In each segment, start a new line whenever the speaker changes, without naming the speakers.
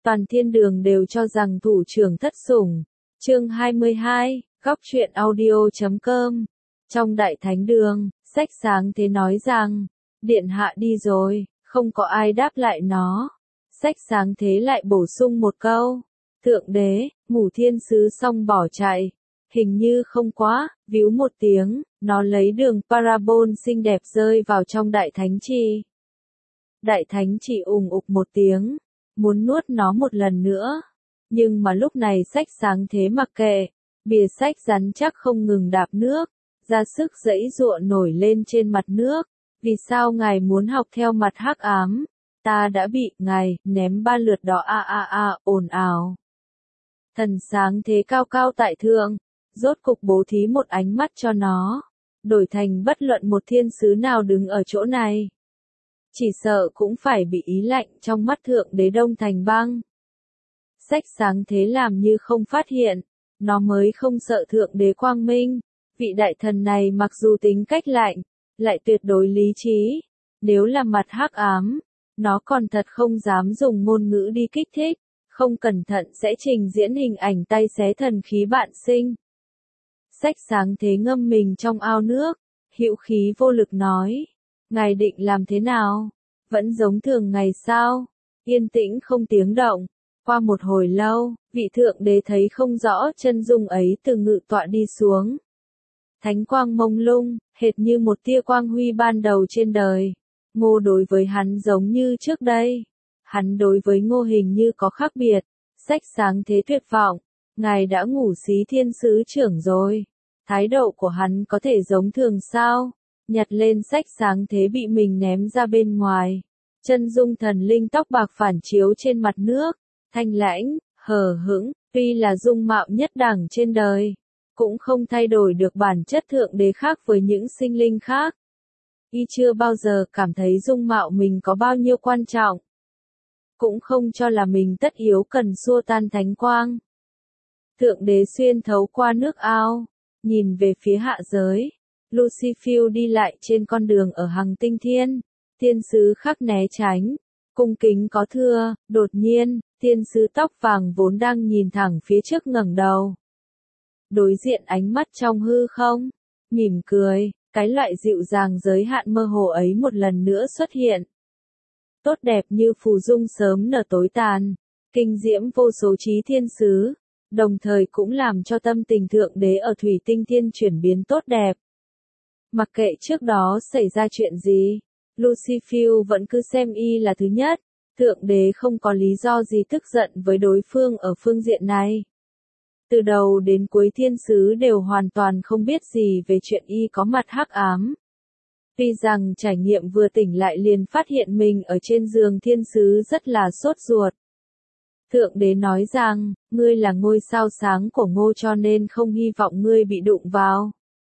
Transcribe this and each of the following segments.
Toàn thiên đường đều cho rằng thủ trưởng thất sủng. Chương 22, góc truyện audio.com. Trong đại thánh đường, Sách Sáng Thế nói rằng, điện hạ đi rồi, không có ai đáp lại nó. Sách Sáng Thế lại bổ sung một câu, thượng đế, Ngũ Thiên Sứ xong bỏ chạy. Hình như không quá, víu một tiếng, nó lấy đường parabol xinh đẹp rơi vào trong đại thánh trì. Đại thánh trì ùng ục một tiếng, muốn nuốt nó một lần nữa. Nhưng mà lúc này Sách Sáng Thế mặc kệ, bìa sách rắn chắc không ngừng đạp nước, ra sức giãy giụa nổi lên trên mặt nước. Vì sao ngài muốn học theo mặt hắc ám? Ta đã bị ngài ném 3 lượt đó ồn ào. Thần Sáng Thế cao cao tại thượng, rốt cục bố thí một ánh mắt cho nó, đổi thành bất luận một thiên sứ nào đứng ở chỗ này. Chỉ sợ cũng phải bị ý lạnh trong mắt thượng đế đông thành băng. Sách Sáng Thế làm như không phát hiện, nó mới không sợ thượng đế quang minh. Vị đại thần này mặc dù tính cách lạnh, lại tuyệt đối lý trí. Nếu là mặt hắc ám, nó còn thật không dám dùng ngôn ngữ đi kích thích, không cẩn thận sẽ trình diễn hình ảnh tay xé thần khí bạn sinh. Sách Sáng Thế ngâm mình trong ao nước, hữu khí vô lực nói, ngài định làm thế nào? Vẫn giống thường ngày sao? Yên tĩnh không tiếng động. Qua một hồi lâu, vị thượng đế thấy không rõ chân dung ấy từ ngự tọa đi xuống. Thánh quang mông lung, hệt như một tia quang huy ban đầu trên đời. Ngô đối với hắn giống như trước đây. Hắn đối với Ngô hình như có khác biệt. Sách Sáng Thế tuyệt vọng. Ngài đã ngủ xí thiên sứ trưởng rồi. Thái độ của hắn có thể giống thường sao? Nhặt lên Sách Sáng Thế bị mình ném ra bên ngoài. Chân dung thần linh tóc bạc phản chiếu trên mặt nước. Thanh lãnh, hờ hững, tuy là dung mạo nhất đẳng trên đời, cũng không thay đổi được bản chất thượng đế khác với những sinh linh khác. Y chưa bao giờ cảm thấy dung mạo mình có bao nhiêu quan trọng. Cũng không cho là mình tất yếu cần xua tan thánh quang. Thượng đế xuyên thấu qua nước ao, nhìn về phía hạ giới. Lucifer đi lại trên con đường ở Hằng Tinh Thiên. Thiên sứ khác né tránh, cung kính có thưa, đột nhiên, thiên sứ tóc vàng vốn đang nhìn thẳng phía trước ngẩng đầu. Đối diện ánh mắt trong hư không, mỉm cười, cái loại dịu dàng giới hạn mơ hồ ấy một lần nữa xuất hiện. Tốt đẹp như phù dung sớm nở tối tàn, kinh diễm vô số trí thiên sứ, đồng thời cũng làm cho tâm tình thượng đế ở Thủy Tinh Thiên chuyển biến tốt đẹp. Mặc kệ trước đó xảy ra chuyện gì, Lucifer vẫn cứ xem y là thứ nhất. Thượng đế không có lý do gì tức giận với đối phương ở phương diện này. Từ đầu đến cuối thiên sứ đều hoàn toàn không biết gì về chuyện y có mặt hắc ám. Tuy rằng trải nghiệm vừa tỉnh lại liền phát hiện mình ở trên giường thiên sứ rất là sốt ruột. Thượng đế nói rằng, ngươi là ngôi sao sáng của Ngô cho nên không hy vọng ngươi bị đụng vào.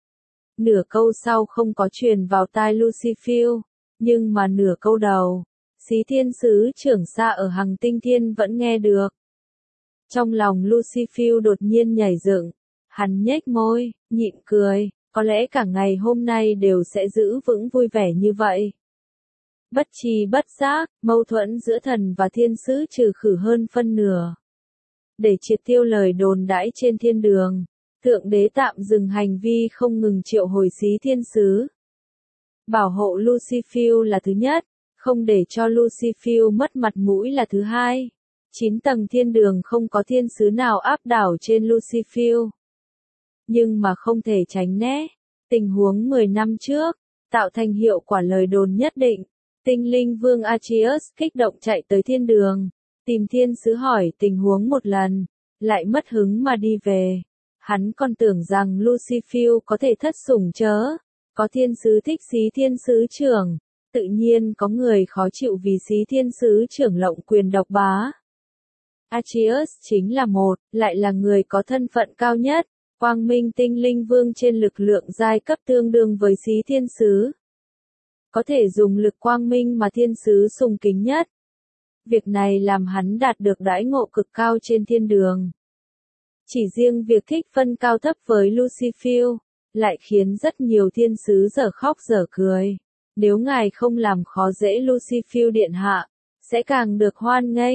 Nửa câu sau không có truyền vào tai Lucifer, nhưng mà nửa câu đầu, xí thiên sứ trưởng xa ở Hằng Tinh Thiên vẫn nghe được. Trong lòng Lucifer đột nhiên nhảy dựng, hắn nhếch môi, nhịn cười, có lẽ cả ngày hôm nay đều sẽ giữ vững vui vẻ như vậy. Bất tri bất giác, mâu thuẫn giữa thần và thiên sứ trừ khử hơn phân nửa. Để triệt tiêu lời đồn đãi trên thiên đường, thượng đế tạm dừng hành vi không ngừng triệu hồi xí thiên sứ. Bảo hộ Lucifer là thứ nhất, không để cho Lucifer mất mặt mũi là thứ hai. 9 tầng thiên đường không có thiên sứ nào áp đảo trên Lucifer. Nhưng mà không thể tránh né. Tình huống 10 năm trước, tạo thành hiệu quả lời đồn nhất định. Tinh linh vương Archias kích động chạy tới thiên đường, tìm thiên sứ hỏi tình huống một lần, lại mất hứng mà đi về. Hắn còn tưởng rằng Lucifer có thể thất sủng chớ. Có thiên sứ thích xí thiên sứ trưởng, tự nhiên có người khó chịu vì xí thiên sứ trưởng lộng quyền độc bá. Archias chính là một, lại là người có thân phận cao nhất, quang minh tinh linh vương trên lực lượng giai cấp tương đương với xí thiên sứ. Có thể dùng lực quang minh mà thiên sứ sùng kính nhất. Việc này làm hắn đạt được đãi ngộ cực cao trên thiên đường. Chỉ riêng việc thích phân cao thấp với Lucifer, lại khiến rất nhiều thiên sứ dở khóc dở cười. Nếu ngài không làm khó dễ Lucifer điện hạ, sẽ càng được hoan nghênh.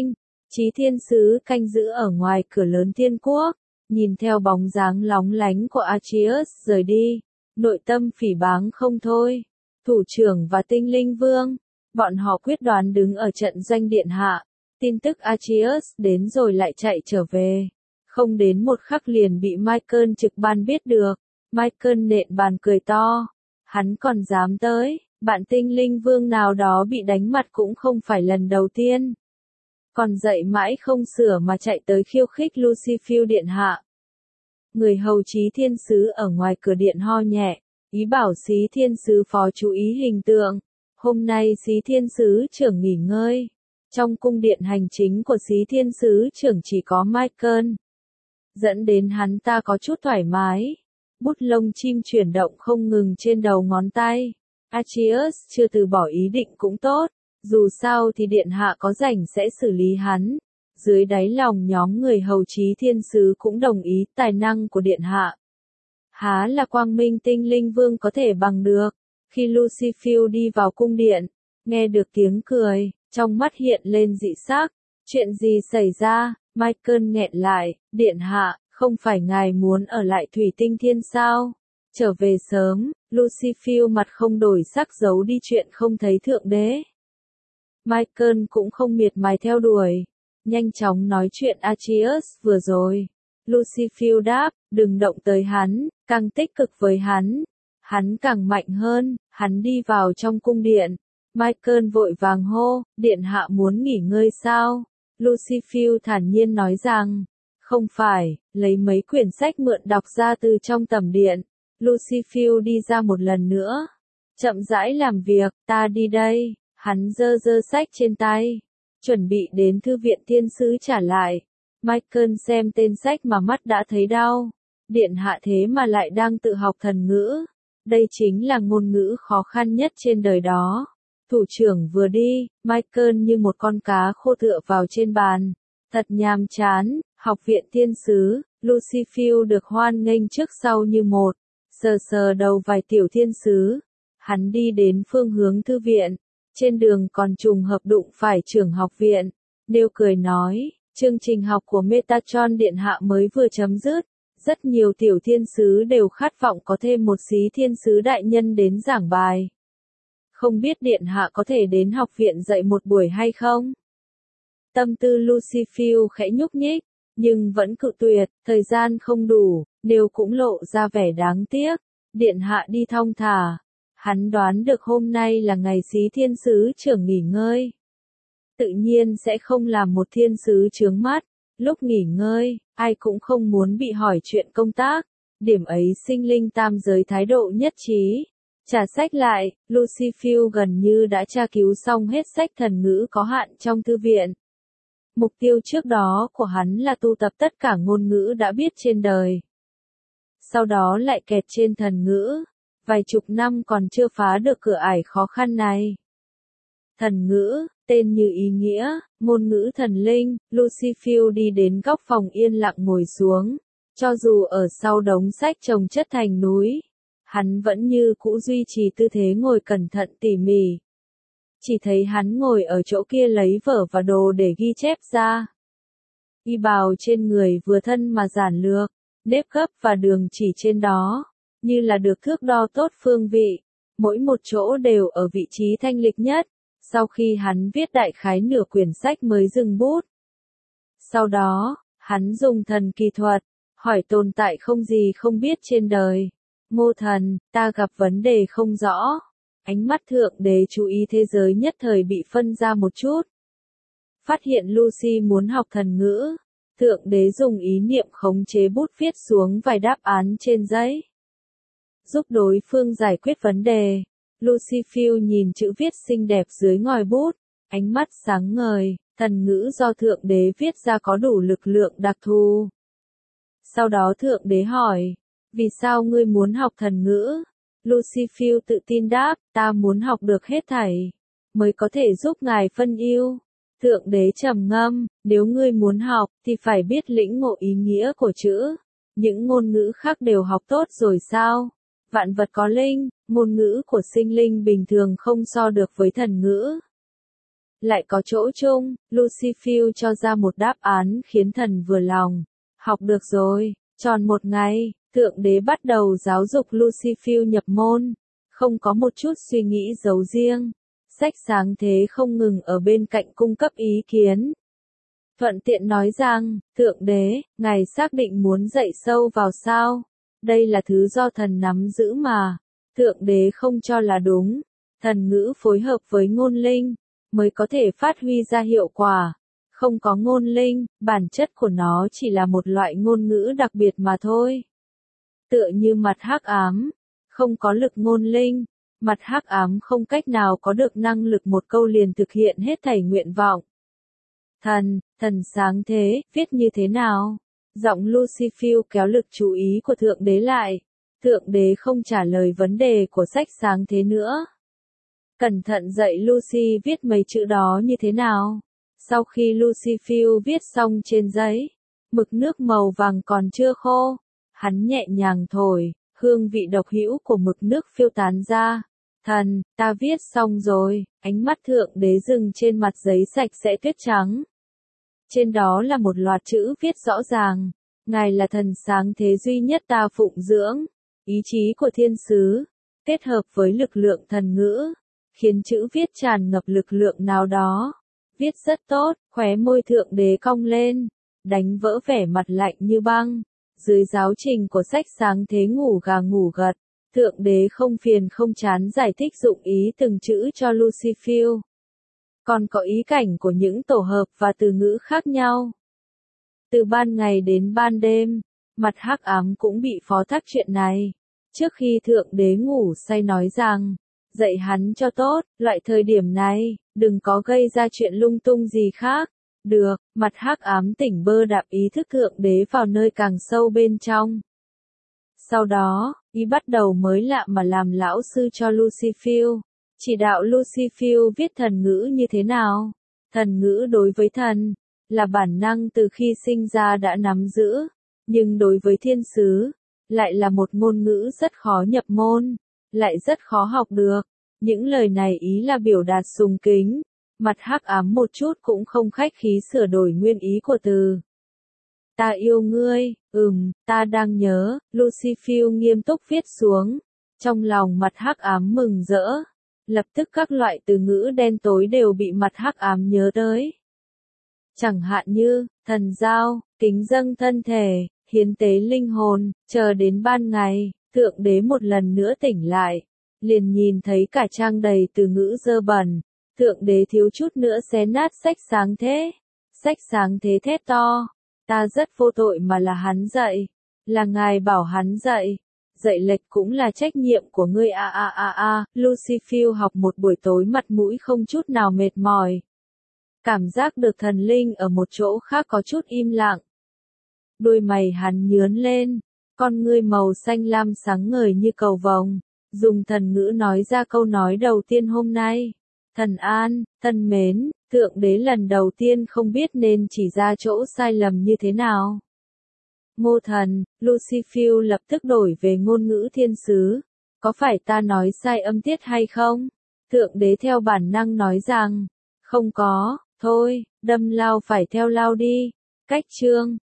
Chí thiên sứ canh giữ ở ngoài cửa lớn thiên quốc, nhìn theo bóng dáng lóng lánh của Archias rời đi, nội tâm phỉ báng không thôi. Thủ trưởng và tinh linh vương, bọn họ quyết đoán đứng ở trận doanh điện hạ. Tin tức Archias đến rồi lại chạy trở về. Không đến một khắc liền bị Michael trực ban biết được. Michael nện bàn cười to. Hắn còn dám tới, bạn tinh linh vương nào đó bị đánh mặt cũng không phải lần đầu tiên. Còn dậy mãi không sửa mà chạy tới khiêu khích Lucifer điện hạ. Người hầu Chí thiên sứ ở ngoài cửa điện ho nhẹ, ý bảo Chí thiên sứ phó chú ý hình tượng. Hôm nay Chí thiên sứ trưởng nghỉ ngơi. Trong cung điện hành chính của Chí thiên sứ trưởng chỉ có Michael. Dẫn đến hắn ta có chút thoải mái. Bút lông chim chuyển động không ngừng trên đầu ngón tay. Archias chưa từ bỏ ý định cũng tốt. Dù sao thì điện hạ có rảnh sẽ xử lý hắn. Dưới đáy lòng nhóm người hầu Chí thiên sứ cũng đồng ý tài năng của điện hạ. Há là quang minh tinh linh vương có thể bằng được. Khi Lucifer đi vào cung điện, nghe được tiếng cười, trong mắt hiện lên dị sắc. Chuyện gì xảy ra? Michael nghẹn lại, điện hạ, không phải ngài muốn ở lại thủy tinh thiên sao? Trở về sớm, Lucifer mặt không đổi sắc giấu đi chuyện không thấy thượng đế. Michael cũng không miệt mài theo đuổi, nhanh chóng nói chuyện Archias vừa rồi. Lucifer đáp, đừng động tới hắn, càng tích cực với hắn. Hắn càng mạnh hơn, hắn đi vào trong cung điện. Michael vội vàng hô, điện hạ muốn nghỉ ngơi sao? Lucifer thản nhiên nói rằng, không phải, lấy mấy quyển sách mượn đọc ra từ trong tầm điện. Lucifer đi ra một lần nữa. Chậm rãi làm việc, ta đi đây. Hắn giơ sách trên tay. Chuẩn bị đến thư viện thiên sứ trả lại. Michael xem tên sách mà mắt đã thấy đau. Điện hạ thế mà lại đang tự học thần ngữ. Đây chính là ngôn ngữ khó khăn nhất trên đời đó. Thủ trưởng vừa đi, Michael như một con cá khô tựa vào trên bàn. Thật nhàm chán, học viện thiên sứ, Lucifer được hoan nghênh trước sau như một. Sờ sờ đầu vài tiểu thiên sứ. Hắn đi đến phương hướng thư viện. Trên đường còn trùng hợp đụng phải trưởng học viện. Nêu cười nói, chương trình học của Metatron điện hạ mới vừa chấm dứt. Rất nhiều tiểu thiên sứ đều khát vọng có thêm một Chí thiên sứ đại nhân đến giảng bài. Không biết điện hạ có thể đến học viện dạy một buổi hay không? Tâm tư Lucifer khẽ nhúc nhích, nhưng vẫn cự tuyệt, thời gian không đủ, nếu cũng lộ ra vẻ đáng tiếc. Điện hạ đi thong thả. Hắn đoán được hôm nay là ngày Chí thiên sứ trưởng nghỉ ngơi. Tự nhiên sẽ không làm một thiên sứ chướng mắt. Lúc nghỉ ngơi, ai cũng không muốn bị hỏi chuyện công tác. Điểm ấy sinh linh tam giới thái độ nhất trí. Trả sách lại, Lucifer gần như đã tra cứu xong hết sách thần ngữ có hạn trong thư viện. Mục tiêu trước đó của hắn là tu tập tất cả ngôn ngữ đã biết trên đời. Sau đó lại kẹt trên thần ngữ. Vài chục năm còn chưa phá được cửa ải khó khăn này. Thần ngữ, tên như ý nghĩa, ngôn ngữ thần linh, Lucifer đi đến góc phòng yên lặng ngồi xuống. Cho dù ở sau đống sách chồng chất thành núi, hắn vẫn như cũ duy trì tư thế ngồi cẩn thận tỉ mỉ. Chỉ thấy hắn ngồi ở chỗ kia lấy vở và đồ để ghi chép ra. Y bào trên người vừa thân mà giản lược, nếp gấp và đường chỉ trên đó, như là được thước đo tốt phương vị, mỗi một chỗ đều ở vị trí thanh lịch nhất. Sau khi hắn viết đại khái nửa quyển sách mới dừng bút. Sau đó, hắn dùng thần kỳ thuật, hỏi tồn tại không gì không biết trên đời. Ngô thần, ta gặp vấn đề không rõ. Ánh mắt thượng đế chú ý thế giới nhất thời bị phân ra một chút. Phát hiện Lucy muốn học thần ngữ. Thượng đế dùng ý niệm khống chế bút viết xuống vài đáp án trên giấy. Giúp đối phương giải quyết vấn đề. Lucifer nhìn chữ viết xinh đẹp dưới ngòi bút, ánh mắt sáng ngời, thần ngữ do thượng đế viết ra có đủ lực lượng đặc thù. Sau đó thượng đế hỏi, vì sao ngươi muốn học thần ngữ? Lucifer tự tin đáp, ta muốn học được hết thảy, mới có thể giúp ngài phân ưu. Thượng đế trầm ngâm, nếu ngươi muốn học, thì phải biết lĩnh ngộ ý nghĩa của chữ. Những ngôn ngữ khác đều học tốt rồi sao? Vạn vật có linh, ngôn ngữ của sinh linh bình thường không so được với thần ngữ. lại có chỗ chung, Lucifer cho ra một đáp án khiến thần vừa lòng. Học được rồi, tròn một ngày, Thượng Đế bắt đầu giáo dục Lucifer nhập môn, không có một chút suy nghĩ giấu riêng. Sách sáng thế không ngừng ở bên cạnh cung cấp ý kiến. Thuận tiện nói rằng, Thượng Đế, Ngài xác định muốn dạy sâu vào sao? Đây là thứ do thần nắm giữ mà. Thượng Đế không cho là đúng. Thần ngữ phối hợp với ngôn linh, mới có thể phát huy ra hiệu quả. Không có ngôn linh, bản chất của nó chỉ là một loại ngôn ngữ đặc biệt mà thôi. Tựa như mặt hắc ám, không có lực ngôn linh, mặt hắc ám không cách nào có được năng lực một câu liền thực hiện hết thảy nguyện vọng. Thần sáng thế, viết như thế nào? Giọng Lucifer kéo lực chú ý của Thượng Đế lại. Thượng Đế không trả lời vấn đề của sách sáng thế nữa. Cẩn thận dạy Lucy viết mấy chữ đó như thế nào. Sau khi Lucifer viết xong trên giấy, mực nước màu vàng còn chưa khô, hắn nhẹ nhàng thổi, hương vị độc hữu của mực nước phiêu tán ra. Thần, ta viết xong rồi, ánh mắt Thượng Đế dừng trên mặt giấy sạch sẽ tuyết trắng. Trên đó là một loạt chữ viết rõ ràng, Ngài là thần sáng thế duy nhất ta phụng dưỡng, ý chí của thiên sứ, kết hợp với lực lượng thần ngữ, khiến chữ viết tràn ngập lực lượng nào đó. Viết rất tốt, khóe môi Thượng Đế cong lên, đánh vỡ vẻ mặt lạnh như băng. Dưới giáo trình của sách sáng thế ngủ gà ngủ gật, Thượng Đế không phiền không chán giải thích dụng ý từng chữ cho Lucifer. Còn có ý cảnh của những tổ hợp và từ ngữ khác nhau. Từ ban ngày đến ban đêm, mặt hắc ám cũng bị phó thác chuyện này. Trước khi Thượng Đế ngủ say nói rằng, dạy hắn cho tốt, loại thời điểm này, đừng có gây ra chuyện lung tung gì khác. Được, mặt hắc ám tỉnh bơ đạp ý thức Thượng Đế vào nơi càng sâu bên trong. Sau đó, ý bắt đầu mới lạ mà làm lão sư cho Lucifer, chỉ đạo Lucifer viết thần ngữ như thế nào. Thần ngữ đối với thần, là bản năng từ khi sinh ra đã nắm giữ, nhưng đối với thiên sứ, lại là một ngôn ngữ rất khó nhập môn, lại rất khó học được. Những lời này ý là biểu đạt sùng kính. Mặt hắc ám một chút cũng không khách khí sửa đổi nguyên ý của từ. Ta yêu ngươi, ta đang nhớ, Lucifer nghiêm túc viết xuống. Trong lòng mặt hắc ám mừng rỡ. Lập tức các loại từ ngữ đen tối đều bị mặt hắc ám nhớ tới. Chẳng hạn như, thần giao, kính dâng thân thể, hiến tế linh hồn, chờ đến ban ngày, Thượng Đế một lần nữa tỉnh lại. Liền nhìn thấy cả trang đầy từ ngữ dơ bẩn. Thượng Đế thiếu chút nữa xé nát sách sáng thế. Sách sáng thế thét to. Ta rất vô tội mà là hắn dạy. Là Ngài bảo hắn dạy. Dạy lệch cũng là trách nhiệm của ngươi Lucifer học một buổi tối mặt mũi không chút nào mệt mỏi. Cảm giác được thần linh ở một chỗ khác có chút im lặng. Đôi mày hắn nhướn lên. Con ngươi màu xanh lam sáng ngời như cầu vồng. Dùng thần ngữ nói ra câu nói đầu tiên hôm nay. Thần an, thân mến, Thượng Đế lần đầu tiên không biết nên chỉ ra chỗ sai lầm như thế nào. Ngô thần, Lucifer lập tức đổi về ngôn ngữ thiên sứ. Có phải ta nói sai âm tiết hay không? Thượng Đế theo bản năng nói rằng, không có, thôi, đâm lao phải theo lao đi. Cách chương